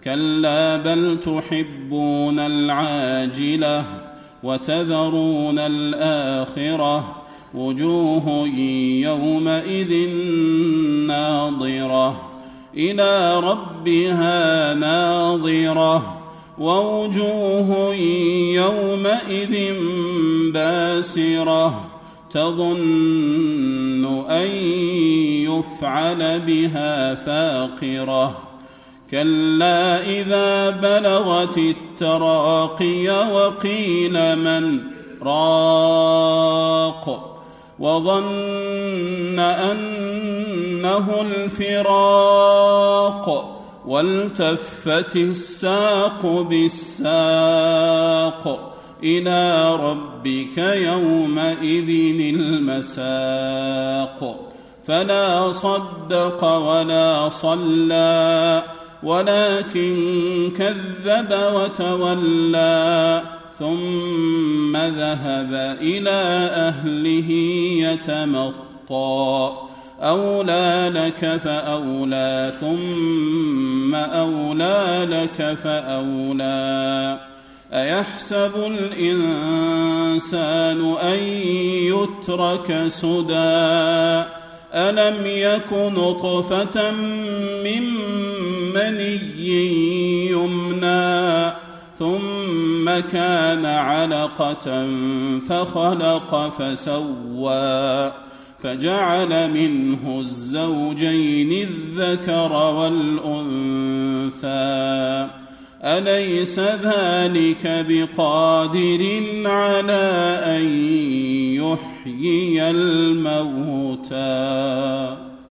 كلا بل تحبون العاجلة وتذرون الآخرة وجوه يومئذ ناظرة إلى ربها ناظرة ووجوه يومئذ باسرة تظن أن يفعل بها فاقرة كلا إذا بلغت التراقي وقيل من راق وظن أنه الفراق والتفت الساق بالساق إلى ربك يومئذ المساق فلا صدق ولا صلى ولكن كذب وتولى ثم ذهب إلى أهله يتمطى أولى لك فأولى ثم أولى لك فأولى أيحسب الإنسان أن يترك سدى ألم يك نطفة من مني يمنى ثم كان علقة فخلق فسوى فجعل منه الزوجين الذكر والأنثى أليس ذلك بقادر على أن يحيي الموتى